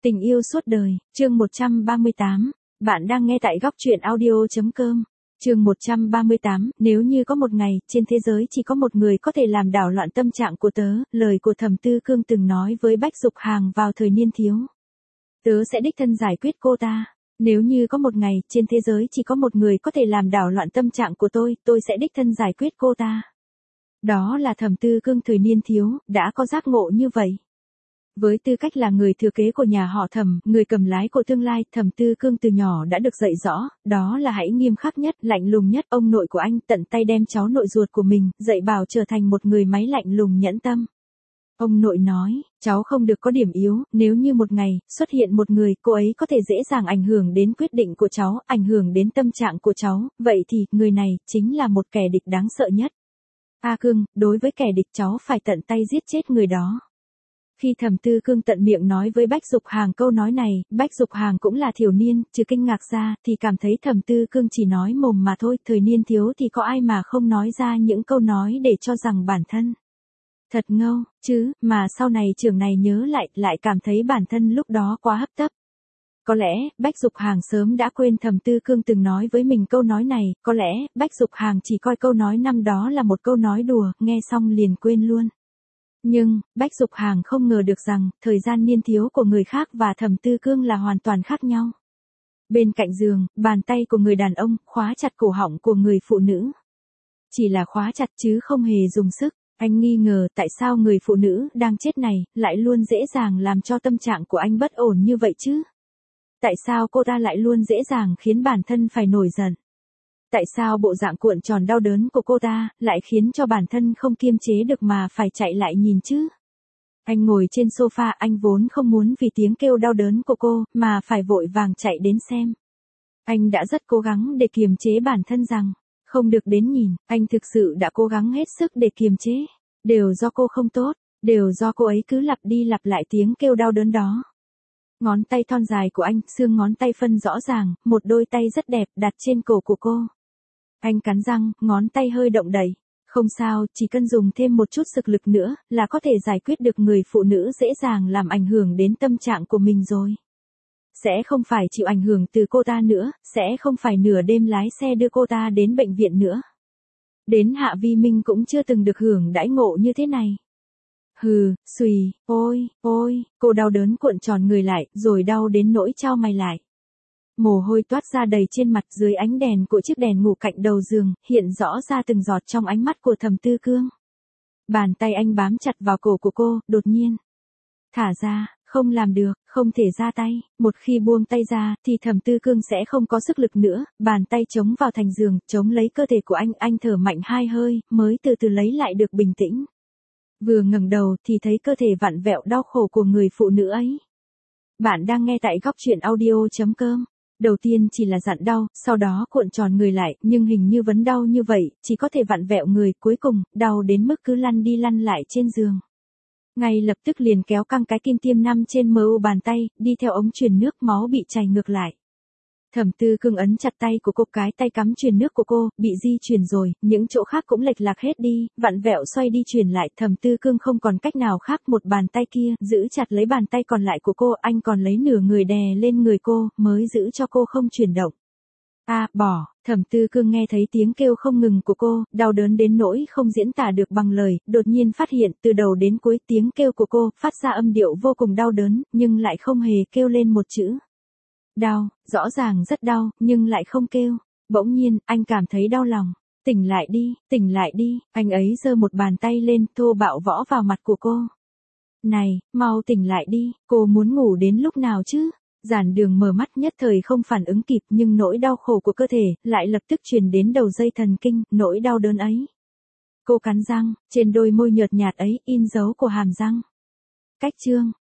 Tình yêu suốt đời, chương 138. Bạn đang nghe tại góc truyện audio.com. Chương 138, nếu như có một ngày, trên thế giới chỉ có một người có thể làm đảo loạn tâm trạng của tớ, lời của Thẩm Tư Cương từng nói với Bách Dục Hàng vào thời niên thiếu. Tớ sẽ đích thân giải quyết cô ta. Nếu như có một ngày, trên thế giới chỉ có một người có thể làm đảo loạn tâm trạng của tôi sẽ đích thân giải quyết cô ta. Đó là Thẩm Tư Cương thời niên thiếu, đã có giác ngộ như vậy. Với tư cách là người thừa kế của nhà họ Thẩm, người cầm lái của tương lai, Thẩm Tư Cương từ nhỏ đã được dạy rõ, đó là hãy nghiêm khắc nhất, lạnh lùng nhất. Ông nội của anh tận tay đem cháu nội ruột của mình, dạy bảo trở thành một người máy lạnh lùng nhẫn tâm. Ông nội nói, cháu không được có điểm yếu, nếu như một ngày, xuất hiện một người, cô ấy có thể dễ dàng ảnh hưởng đến quyết định của cháu, ảnh hưởng đến tâm trạng của cháu, vậy thì, người này, chính là một kẻ địch đáng sợ nhất. A Cương, đối với kẻ địch cháu phải tận tay giết chết người đó. Khi Thẩm Tư Cương tận miệng nói với Bách Dục Hàng câu nói này, Bách Dục Hàng cũng là thiểu niên, trừ kinh ngạc ra, thì cảm thấy Thẩm Tư Cương chỉ nói mồm mà thôi, thời niên thiếu thì có ai mà không nói ra những câu nói để cho rằng bản thân thật ngâu, chứ, mà sau này trưởng này nhớ lại cảm thấy bản thân lúc đó quá hấp tấp. Có lẽ, Bách Dục Hàng sớm đã quên Thẩm Tư Cương từng nói với mình câu nói này, có lẽ, Bách Dục Hàng chỉ coi câu nói năm đó là một câu nói đùa, nghe xong liền quên luôn. Nhưng, Bách Dục Hàng không ngờ được rằng, thời gian niên thiếu của người khác và Thẩm Tư Cương là hoàn toàn khác nhau. Bên cạnh giường, bàn tay của người đàn ông, khóa chặt cổ họng của người phụ nữ. Chỉ là khóa chặt chứ không hề dùng sức. Anh nghi ngờ tại sao người phụ nữ đang chết này, lại luôn dễ dàng làm cho tâm trạng của anh bất ổn như vậy chứ? Tại sao cô ta lại luôn dễ dàng khiến bản thân phải nổi giận? Tại sao bộ dạng cuộn tròn đau đớn của cô ta, lại khiến cho bản thân không kiềm chế được mà phải chạy lại nhìn chứ? Anh ngồi trên sofa, anh vốn không muốn vì tiếng kêu đau đớn của cô, mà phải vội vàng chạy đến xem. Anh đã rất cố gắng để kiềm chế bản thân rằng, không được đến nhìn, anh thực sự đã cố gắng hết sức để kiềm chế. Đều do cô không tốt, đều do cô ấy cứ lặp đi lặp lại tiếng kêu đau đớn đó. Ngón tay thon dài của anh, xương ngón tay phân rõ ràng, một đôi tay rất đẹp đặt trên cổ của cô. Anh cắn răng, ngón tay hơi động đậy. Không sao, chỉ cần dùng thêm một chút sức lực nữa, là có thể giải quyết được người phụ nữ dễ dàng làm ảnh hưởng đến tâm trạng của mình rồi. Sẽ không phải chịu ảnh hưởng từ cô ta nữa, sẽ không phải nửa đêm lái xe đưa cô ta đến bệnh viện nữa. Đến Hạ Vi Minh cũng chưa từng được hưởng đãi ngộ như thế này. Hừ, xùy, ôi, cô đau đớn cuộn tròn người lại, rồi đau đến nỗi chau mày lại. Mồ hôi toát ra đầy trên mặt dưới ánh đèn của chiếc đèn ngủ cạnh đầu giường, hiện rõ ra từng giọt trong ánh mắt của Thẩm Tư Cương. Bàn tay anh bám chặt vào cổ của cô, đột nhiên. Thả ra, không làm được, không thể ra tay, một khi buông tay ra, thì Thẩm Tư Cương sẽ không có sức lực nữa, bàn tay chống vào thành giường, chống lấy cơ thể của anh thở mạnh 2 hơi, mới từ từ lấy lại được bình tĩnh. Vừa ngẩng đầu thì thấy cơ thể vặn vẹo đau khổ của người phụ nữ ấy. Bạn đang nghe tại góc truyện audio.com. Đầu tiên chỉ là dặn đau, sau đó cuộn tròn người lại, nhưng hình như vẫn đau như vậy, chỉ có thể vặn vẹo người, cuối cùng, đau đến mức cứ lăn đi lăn lại trên giường. Ngay lập tức liền kéo căng cái kim tiêm 5 trên mu bàn tay, đi theo ống truyền nước, máu bị chảy ngược lại. Thẩm Tư Cương ấn chặt tay của cô, cái tay cắm truyền nước của cô, bị di chuyển rồi, những chỗ khác cũng lệch lạc hết đi, vặn vẹo xoay đi chuyển lại, Thẩm Tư Cương không còn cách nào khác, một bàn tay kia, giữ chặt lấy bàn tay còn lại của cô, anh còn lấy nửa người đè lên người cô, mới giữ cho cô không chuyển động. Bỏ, Thẩm Tư Cương nghe thấy tiếng kêu không ngừng của cô, đau đớn đến nỗi không diễn tả được bằng lời, đột nhiên phát hiện, từ đầu đến cuối tiếng kêu của cô, phát ra âm điệu vô cùng đau đớn, nhưng lại không hề kêu lên một chữ. Đau, rõ ràng rất đau, nhưng lại không kêu. Bỗng nhiên, anh cảm thấy đau lòng. Tỉnh lại đi, anh ấy giơ một bàn tay lên, thô bạo võ vào mặt của cô. Này, mau tỉnh lại đi, cô muốn ngủ đến lúc nào chứ? Giản Đường mở mắt nhất thời không phản ứng kịp, nhưng nỗi đau khổ của cơ thể, lại lập tức truyền đến đầu dây thần kinh, nỗi đau đớn ấy. Cô cắn răng, trên đôi môi nhợt nhạt ấy, in dấu của hàm răng. Cách chương.